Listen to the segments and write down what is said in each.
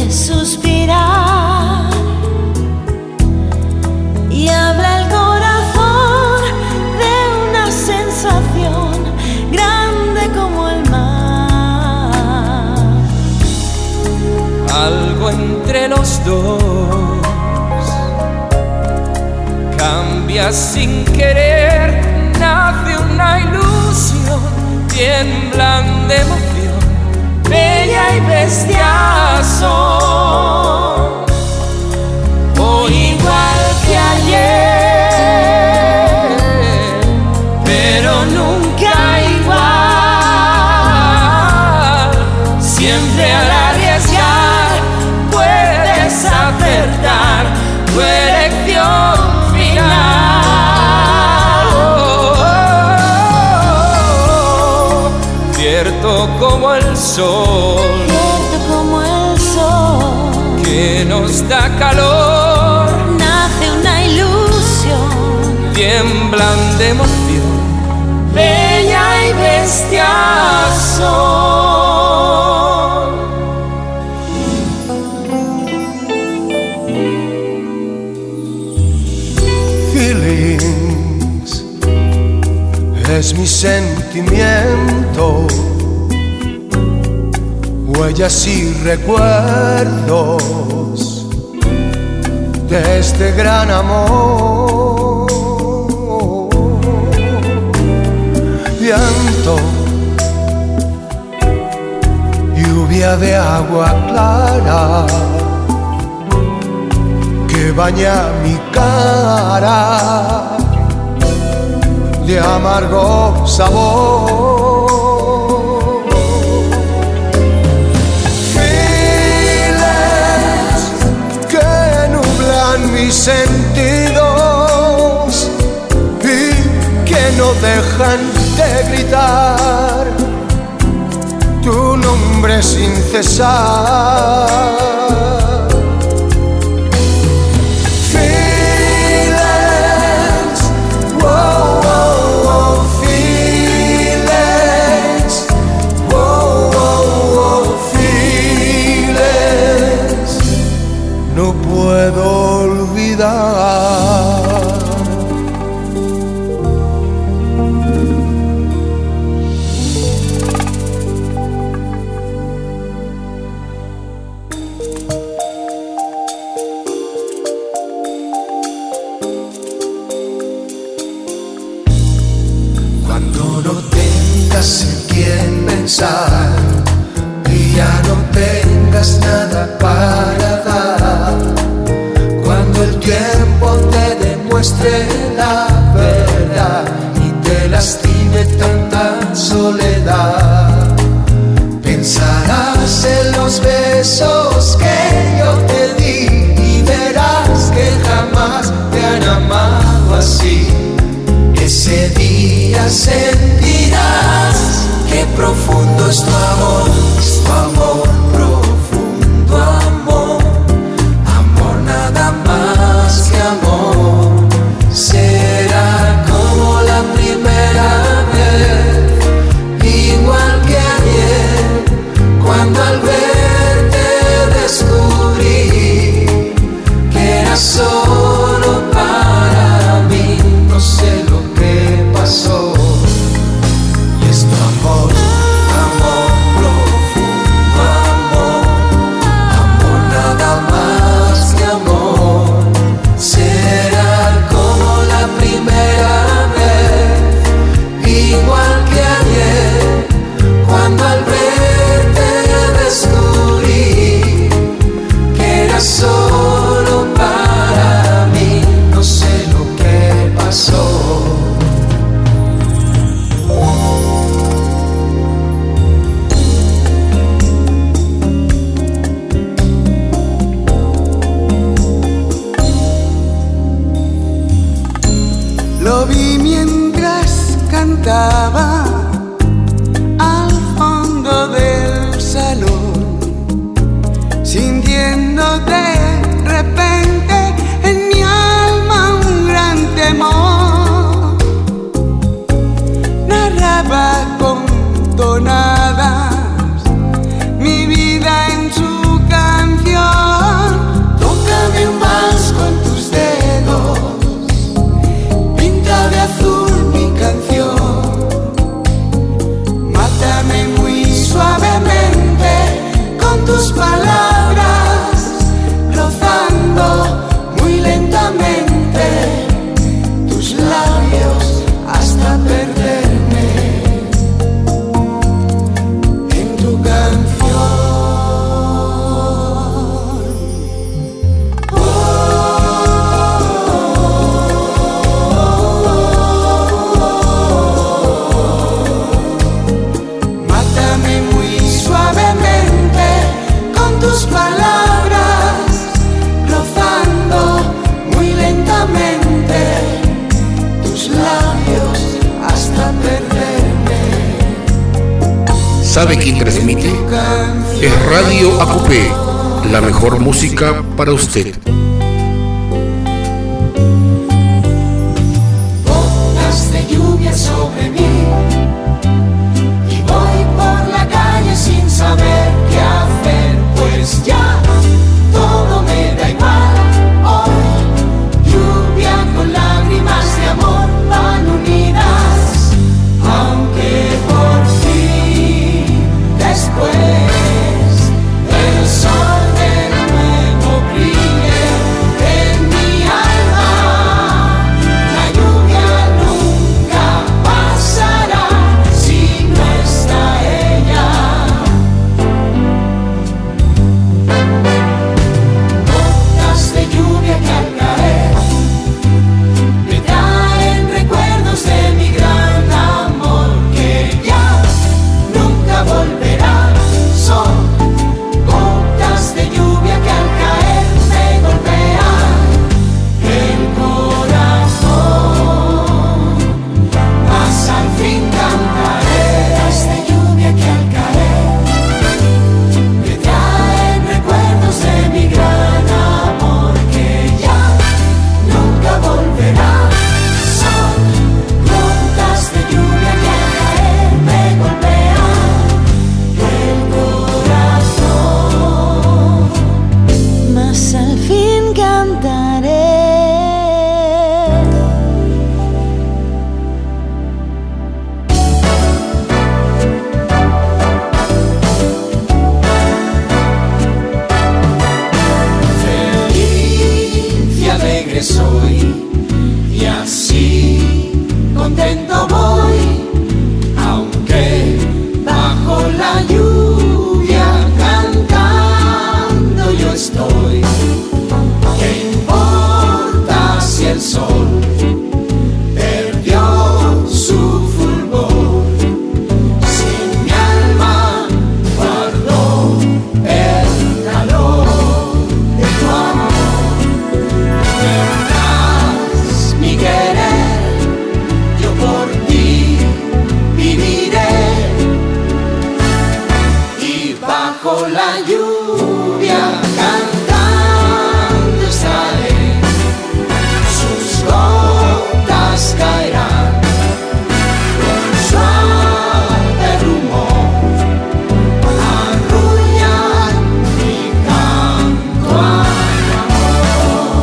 suspirar y habla el corazón de una sensación grande como el mar. Algo entre los dos cambia sin querer, nace una ilusión, tiemblan de emoción, bella y bestia son. Hoy igual que ayer, pero nunca igual. Siempre al arriesgar puedes acertar tu elección final. Cierto como el sol, que nos da calor, nace una ilusión, tiemblan de emoción, bella y bestia son. Feelings es mi sentimiento, huellas y recuerdos de este gran amor. Llanto, lluvia de agua clara que baña mi cara de amargo sabor. Mis sentidos y que no dejan de gritar tu nombre sin cesar. Feelings, wow, wow, wow, feelings, wow, wow, wow, feelings. No puedo olvidar. Cuando no tengas en quién pensar y ya no tengas nada para dar, cuando el tiempo te demuestre la verdad y te lastime tanta soledad, pensarás en los besos que yo te di y verás que jamás te han amado así. Ese día sentirás qué profundo es tu amor, profundo amor. Nada más que amor, será como la primera vez, igual que ayer, cuando al verte descubrí que eras solo para mí. No sé lo que pasó, y es tu amor, amor, ¿Sabe quién transmite? Es Radio Acupé, la mejor música para usted. Gotas de lluvia sobre mí y voy por la calle sin saber qué hacer, pues ya todo me da igual. Hoy lluvia con lágrimas de amor van unidas, aunque por fin después el sol de nuevo brille en mi alma. La lluvia nunca pasará si no está ella. Gotas de lluvia que al caer me traen recuerdos de mi gran amor que ya nunca volverá. Son gotas de lluvia que al caer me golpean el corazón, mas al fin cantaré. Gotas de lluvia que al caer me traen recuerdos de mi gran amor que ya nunca volverá. Son gotas de lluvia que al caer me golpean el corazón, mas al fin cantaré. feliz y alegre soy, y así contento voy, aunque bajo la lluvia cantando yo estoy. ¿Qué importa si el sol perdió su fulgor? Si mi alma guardó el calor de tu amor, tendrás mi querer, yo por ti viviré, y bajo la lluvia cantando estaré. Sus gotas caerán con suave rumor, arrullan mi canto al amor.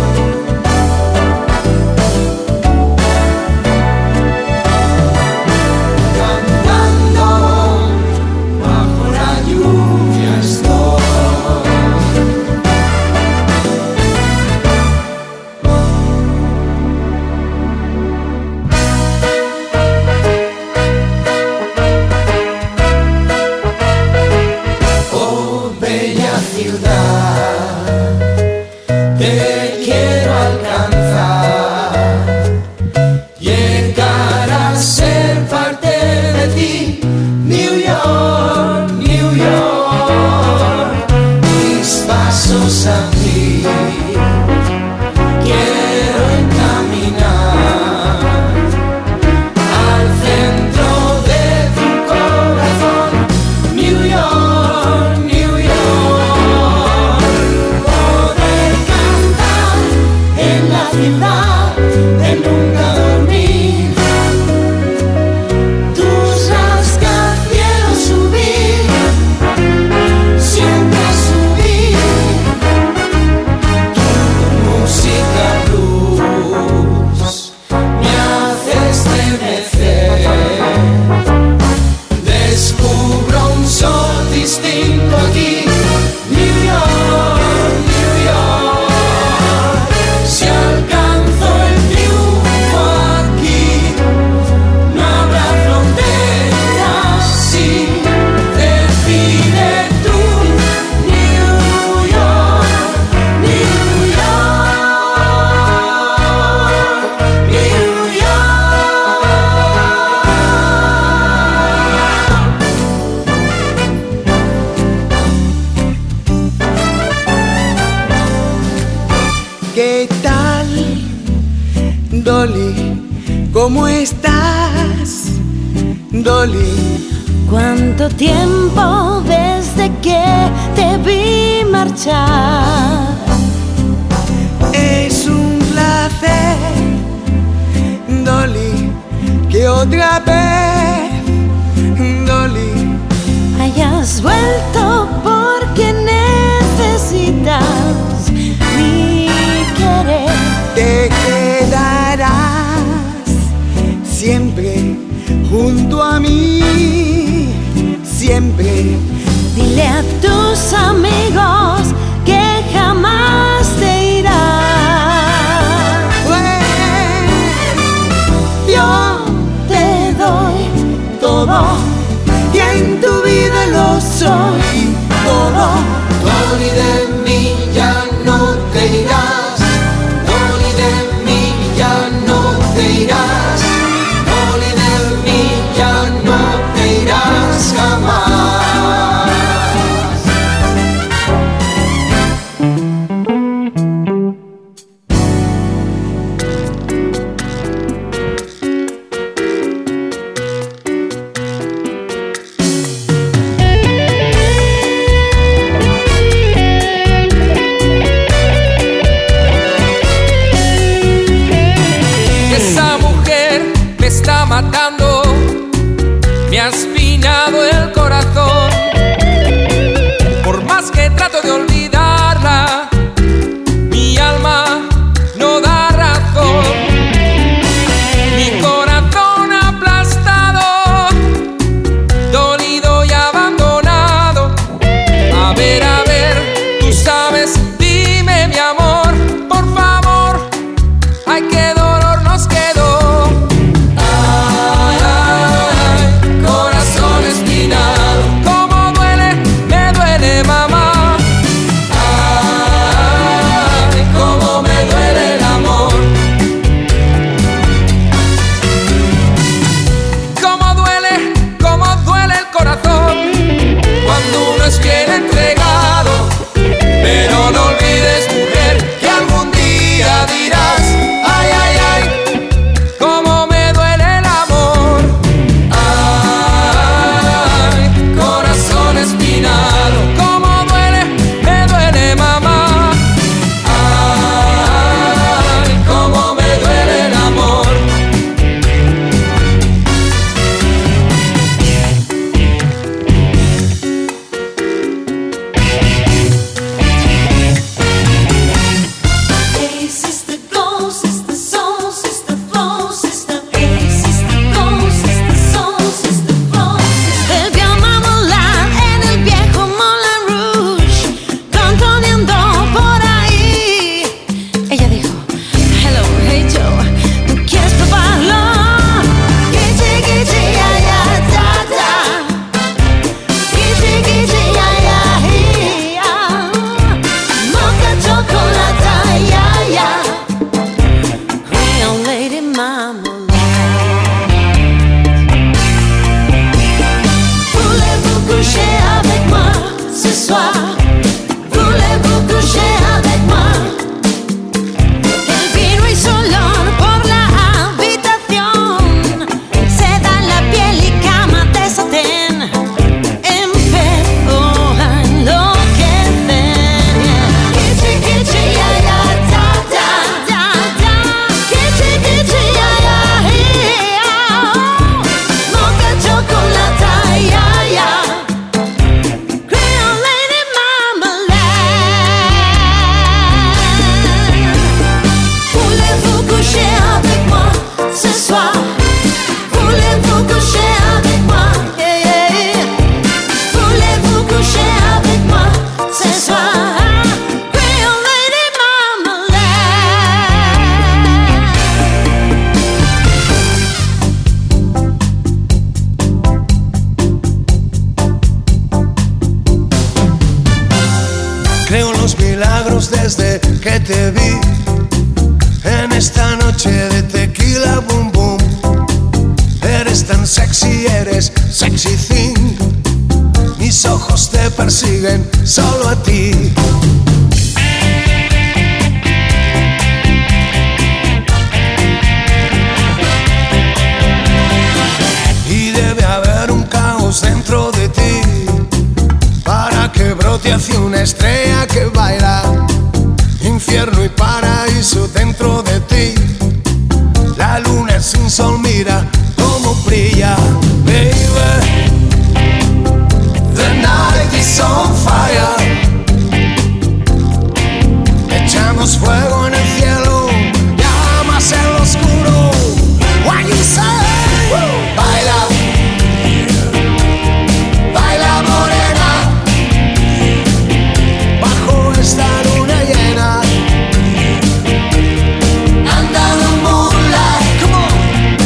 Cantando bajo la lluvia estoy. Oh, bella ciudad, te quiero alcanzar, llegar a ser parte de ti. New York, New York, mis pasos a ti quiero encaminar, al centro de tu corazón. New York, New York, poder cantar en la ciudad de nunca dormir, tus rascacielos subir, siempre subir, tu música blues me hace estremecer. Descubro un sol distinto aquí. New York, New York, si alcanzo el triunfo aquí, no habrá fronteras si decides tú. New York, New York, New ¿Qué tal, Dolly? ¿Cómo estás, Dolly? Cuánto tiempo desde que te vi marchar. Es un placer, Dolly, que otra vez, Dolly, hayas vuelto porque necesitas mi querer. te quedarás siempre junto a mí, siempre. Dile a tus amigos que jamás te irás. Yo Te doy todo y en tu vida lo soy todo. Dolly, de mí ya no te irás. Dolly, de mí ya no te irás. Dolly, de mí ya no te irás jamás. Esa mujer me está matando, me ha espinado el corazón. Por más que trato de olvidarla, mi alma no da razón. Mi corazón aplastado, dolido y abandonado. A ver, tú sabes, dime mi amor, por favor. Ay, qué dolor nos quedó. Ay, ay, corazón espinado. Cómo duele, me duele, mamá. Ay, cómo me duele el amor. Cómo duele el corazón cuando uno es bien entregado. Pero no olvides, mujer, que algún día dirás: ay, ay, ay, cómo me duele el amor. Ay, corazón espinado. Cómo duele, me duele, mamá. Ay, cómo me duele el amor. Hey, sister, go, sister, soul, sister, flow, sister. Hey, sister, go, sister, soul, sister, flow, sister. El viejo a volar en el viejo Moulin Rouge, contoneando por ahí. Ella dijo: hello, hey Joe, ¿tú quieres probarlo? Guichi, guichi, ya, ya, da, da. Guichi, guichi, ya, ya, ya. Mocha chocolate, ya, ya. Real lady marmalade. Voulez-vous coucher avec moi ce soir? Voulez-vous coucher avec moi? El vino y solón por la habitación, seda en la piel y cama de satén. Empezó a enloquecer. Kichi, kichi, ya, ya, da, da, da, da. Kichi, kichi, ya, ya, ya. Mocha chocolate, ya, ya. Creole lady marmalade. Voulez-vous coucher avec moi ce soir? Voulez-vous coucher avec moi? Yeah, yeah. Voulez-vous coucher avec moi ce soir? Creole lady marmalade. Creo en los milagros desde que te vi en esta noche de tequila, boom boom. Eres tan sexy, eres sexy thing. Mis ojos te persiguen solo a ti. Y debe haber un caos luz dentro de ti, para que brote hacia una estrella que baila. Infierno y paraíso dentro de ti. La luna sin sol, mira cómo brilla, baby. The night is on fire. Echamos fuego en el cielo, llamas en lo oscuro. What you say? Baila, baila morena, bajo esta luna llena. Anda en un moonlight, come on.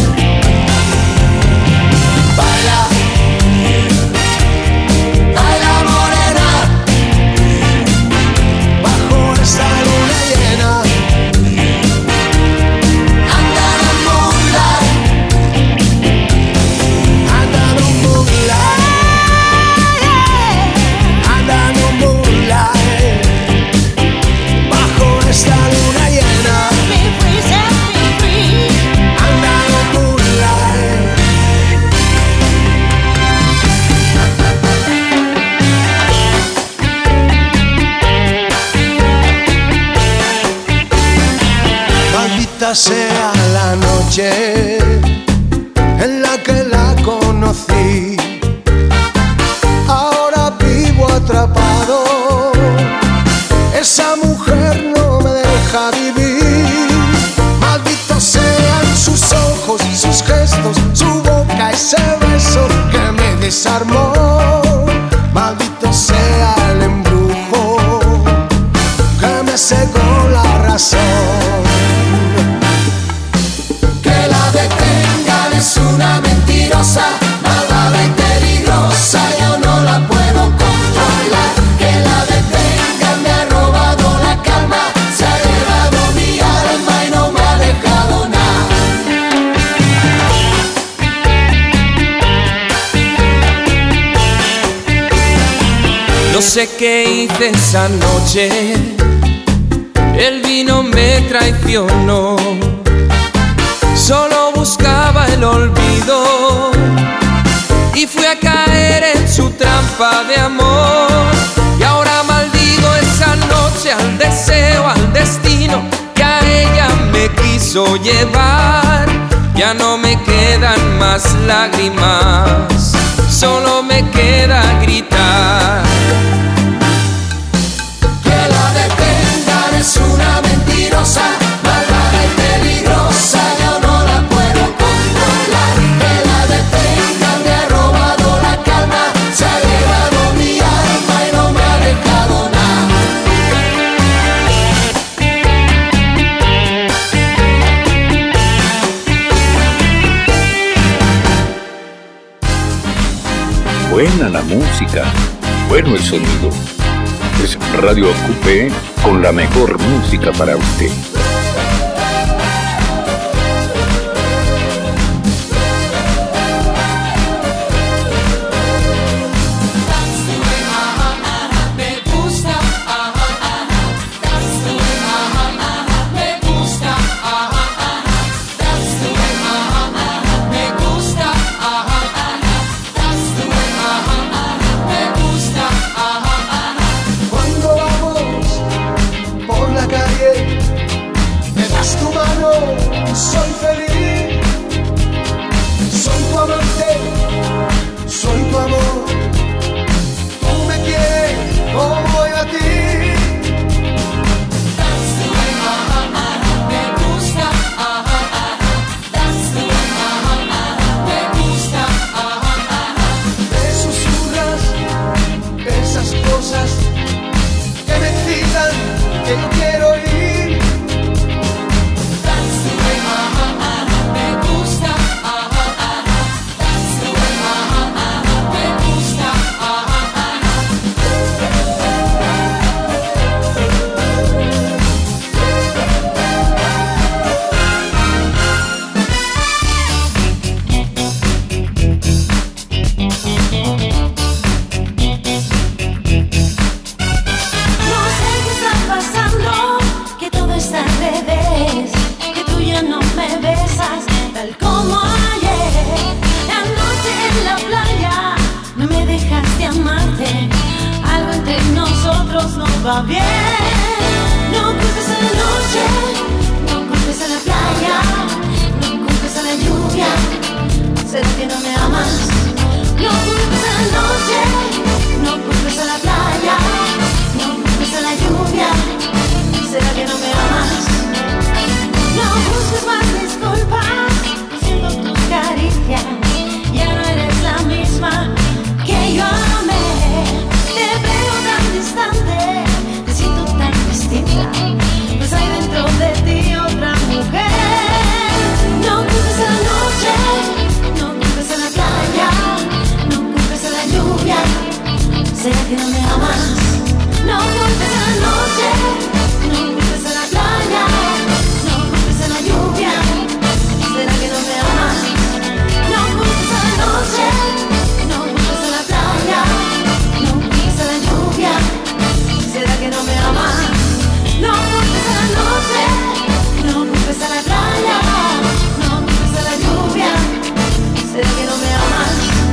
Baila, baila morena, bajo esta luna llena. Anda en un moonlight, anda en un moonlight, anda en un moonlight, bajo esta luna llena. Me free, set me free. Anda en un moonlight. Maldita sea la noche en la que la conocí. Ahora vivo atrapado. Esa mujer no me deja vivir. Malditos sean sus ojos, sus gestos, su boca, ese beso que me desarmó. Maldito sea el embrujo que me cegó la razón. Que la detengan, es una mentirosa, malvada y peligrosa, yo no la puedo controlar. Que la detengan, me ha robado la calma, se ha llevado mi alma y no me ha dejado nada. No sé qué hice esa noche, el vino me traicionó. Solo buscaba el olvido y fui a caer en su trampa de amor. Y ahora maldigo esa noche, al deseo, al destino que a ella me quiso llevar. Ya no me quedan más lágrimas, solo me queda gritar. Que la detengan, es una mentirosa, malvada y peligrosa, yo no la puedo controlar. Que la detengan, me ha robado la calma, se ha llevado mi alma y no me ha dejado nada. Buena la música, bueno el sonido. Es Radio Acupé con la mejor música para usted. Cuando vamos por la calle noche algo entre nosotros no va bien. No culpes a la noche, no culpes a la playa, no culpes a la lluvia. ¿Será que no me amas? No culpes a la noche, no culpes a la playa, no culpes a la lluvia. ¿Será que no me amas? No busques más disculpas, siento tus caricias. Ya no eres la misma que yo amé. Te veo tan distante, te siento tan distinta, pues hay dentro de ti otra mujer. No culpes a la noche, no culpes a la playa, no culpes a la lluvia. ¿Será que no me amas? No culpes a la noche, no culpes a la playa, no culpes a la lluvia. ¿Será que no me amas? No culpes a la noche, no culpes a la playa, no culpes a la lluvia. ¿Será que no me amas? No culpes a la noche, no culpes a la playa, no culpes a la lluvia. ¿Será que no me amas?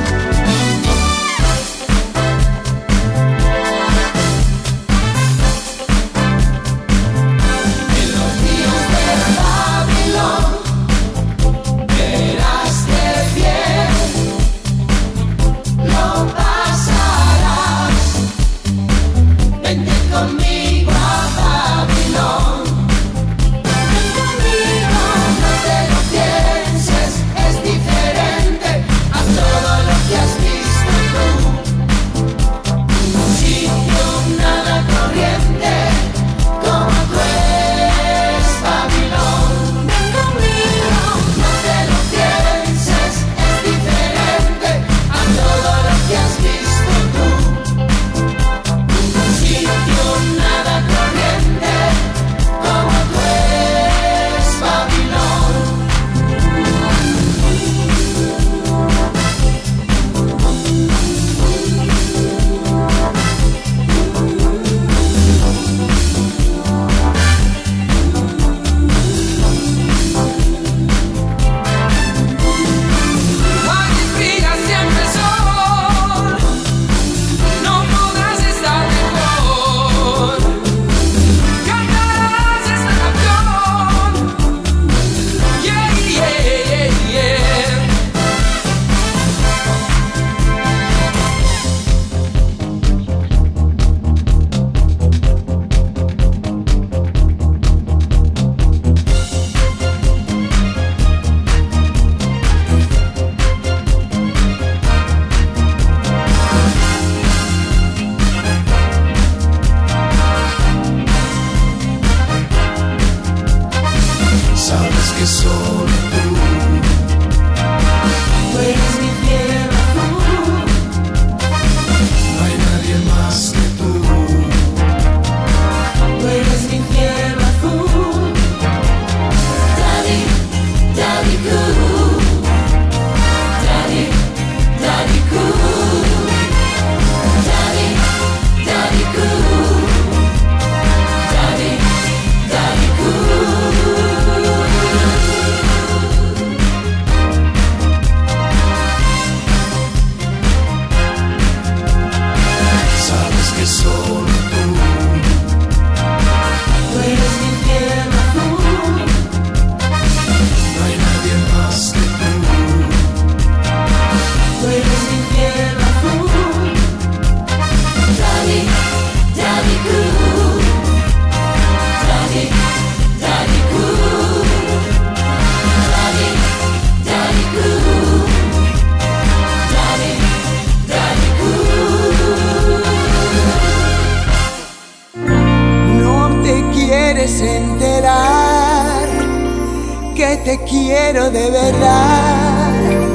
te quiero de verdad,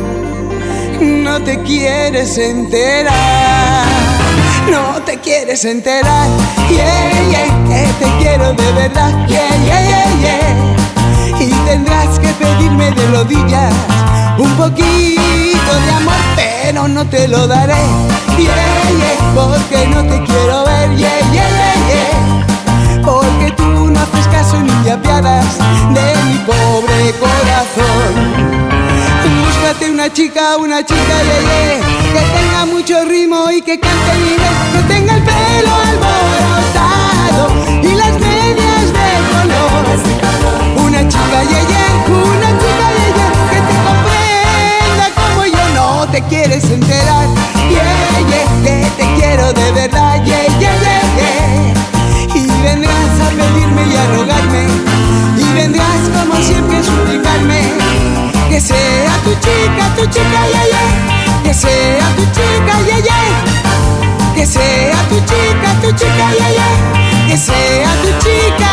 no te quieres enterar, no te quieres enterar, yeah, yeah, que te quiero de verdad, yeah, yeah, yeah, yeah. Y tendrás que pedirme de rodillas un poquito de amor, pero no te lo daré, yeah, yeah, porque no te quiero ver, yeah, yeah, yeah, yeah. Porque tú no haces caso ni te apiadas de mi pobre corazón. Búscate una chica, yeah, yeah, que tenga mucho ritmo y y que cante en inglés, que tenga el pelo alborotado y las medias de color. Una chica yeye, que te comprenda como yo. No te quieres enterar, que te quiero de verdad, y vendrás a pedirme y a rogarme, y vendrás como siempre a suplicarme, que sea tu chica, que sea tu chica, que sea tu chica, que sea tu chica,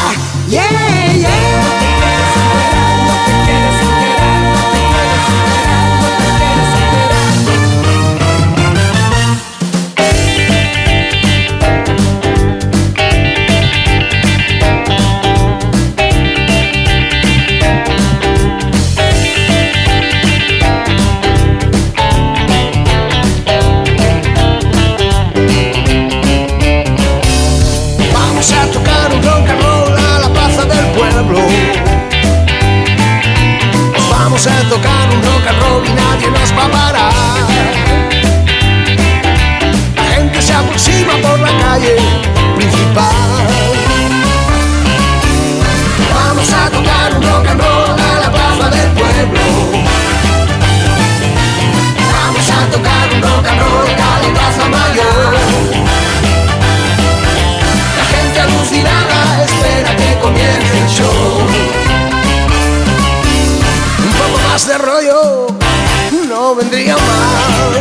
Vamos a tocar un rock and roll y nadie nos va a parar. La gente se aproxima por la calle principal. Vamos a tocar un rock and roll a la plaza del pueblo. Vamos a tocar un rock and roll a la plaza mayor. La gente alucinada espera que comience el show. Más de rollo no vendría mal.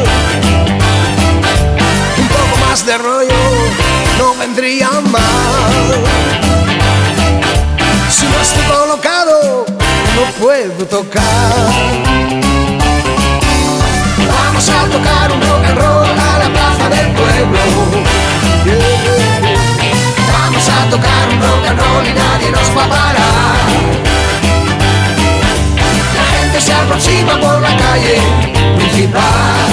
Un poco más de rollo no vendría mal. Si no estoy colocado no puedo tocar. Vamos a tocar un rock and roll a la plaza del pueblo. Vamos a tocar un rock and roll y nadie nos va a parar. Se aproxima por la calle principal.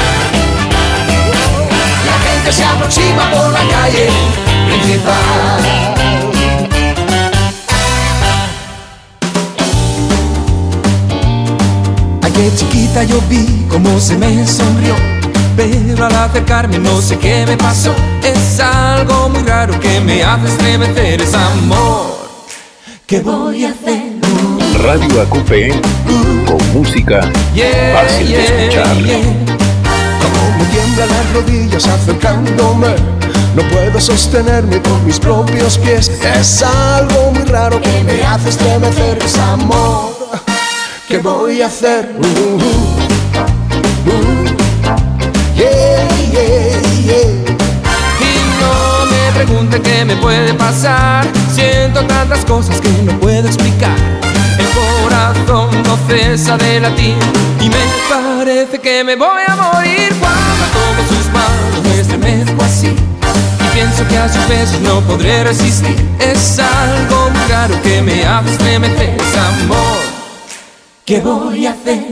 La gente se aproxima por la calle principal. Ayer chiquita yo vi cómo se me sonrió, pero al acercarme no sé qué me pasó. Es algo muy raro que me hace estremecer, es amor. ¿Qué voy a hacer? Radio AQP, con música fácil de escuchar. Como me tiemblan las rodillas acercándome, no puedo sostenerme con mis propios pies. Es algo muy raro que me hace estremecer, es amor. ¿Qué voy a hacer? Y no me pregunten qué me puede pasar, siento tantas cosas que no puedo explicar. El corazón no cesa de latir y me parece que me voy a morir. Cuando tomo sus manos me estremezco así y pienso que a sus besos no podré resistir. Es algo muy raro que me hace estremecer, es amor. ¿Qué voy a hacer?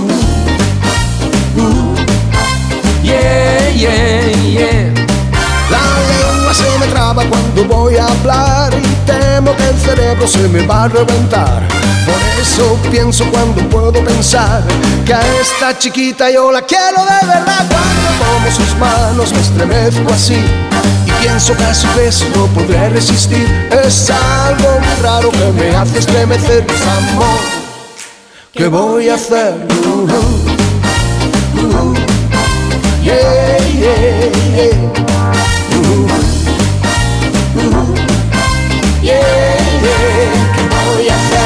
La lengua se me traba cuando voy a hablar y temo que el cerebro se me va a reventar. Por eso pienso cuando puedo pensar que a esta chiquita yo la quiero de verdad. Cuando tomo sus manos me estremezco así y pienso que a su beso no podré resistir. Es algo muy raro que me hace estremecer, es amor. ¿Qué voy a hacer? ¿Qué voy a hacer?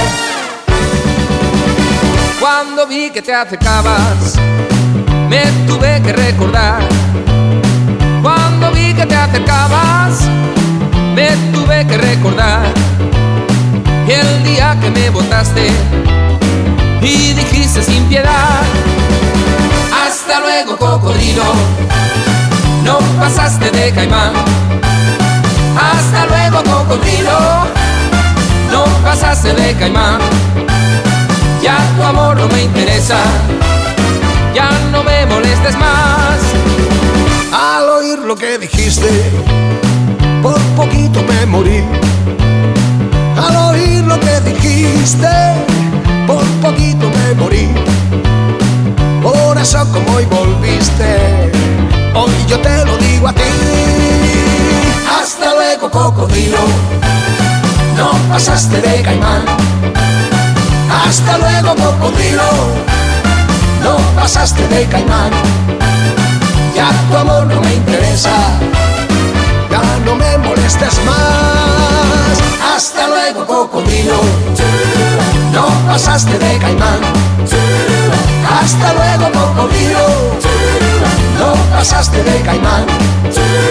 Cuando vi que te acercabas, me tuve que recordar. Cuando vi que te acercabas, me tuve que recordar. El día que me botaste y dijiste sin piedad: hasta luego, cocodrilo, no pasaste de caimán. Hasta luego, cocodrilo, no pasaste de caimán. Ya tu amor no me interesa, ya no me molestes más. Al oír lo que dijiste, por poquito me morí. Al oír lo que dijiste, por poquito me morí. Por eso como hoy volviste, hoy yo te lo digo a ti. Hasta luego, cocodrilo, no pasaste de caimán. Hasta luego, cocodrilo, no pasaste de caimán. Ya tu amor no me interesa, ya no me molestes más. Hasta luego, cocodrilo, no pasaste de caimán. Hasta luego, cocodrilo, no pasaste de caimán.